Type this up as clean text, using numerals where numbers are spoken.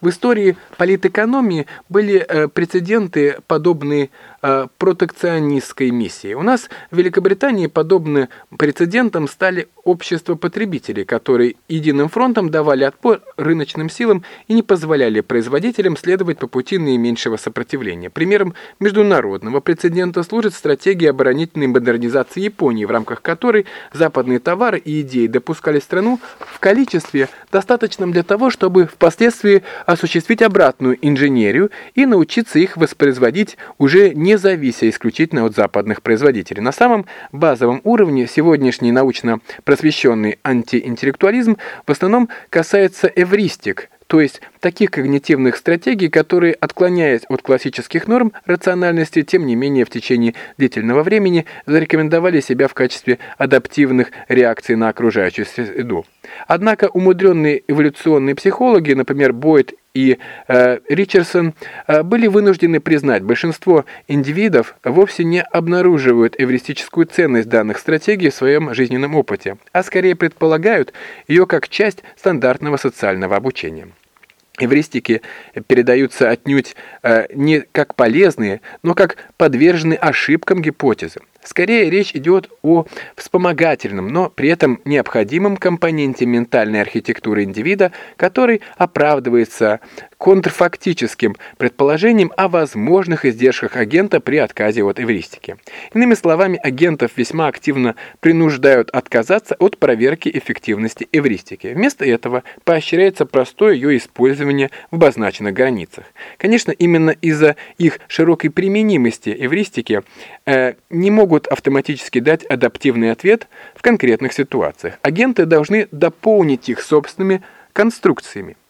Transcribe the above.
В истории политэкономии были прецеденты, подобные протекционистской миссии. У нас в Великобритании подобным прецедентом стали общества потребителей, которые единым фронтом давали отпор рыночным силам и не позволяли производителям следовать по пути наименьшего сопротивления. Примером международного прецедента служит стратегия оборонительной модернизации Японии, в рамках которой западные товары и идеи допускали страну в количестве, достаточном для того, чтобы впоследствии осуществить обратную инженерию и научиться их воспроизводить, уже не завися исключительно от западных производителей. На самом базовом уровне сегодняшний научно-просвещенный антиинтеллектуализм в основном касается эвристик, то есть таких когнитивных стратегий, которые, отклоняясь от классических норм рациональности, тем не менее в течение длительного времени зарекомендовали себя в качестве адаптивных реакций на окружающую среду. Однако умудренные эволюционные психологи, например, Бойд и Ричардсон, были вынуждены признать, большинство индивидов вовсе не обнаруживают эвристическую ценность данных стратегий в своем жизненном опыте, а скорее предполагают ее как часть стандартного социального обучения. Эвристики передаются отнюдь не как полезные, но как подверженные ошибкам гипотезы. Скорее речь идет о вспомогательном, но при этом необходимом компоненте ментальной архитектуры индивида, который оправдывается контрфактическим предположением о возможных издержках агента при отказе от эвристики. Иными словами, агентов весьма активно принуждают отказаться от проверки эффективности эвристики. Вместо этого поощряется простое ее использование в обозначенных границах. Конечно, именно из-за их широкой применимости эвристики не могут автоматически дать адаптивный ответ в конкретных ситуациях. Агенты должны дополнить их собственными конструкциями.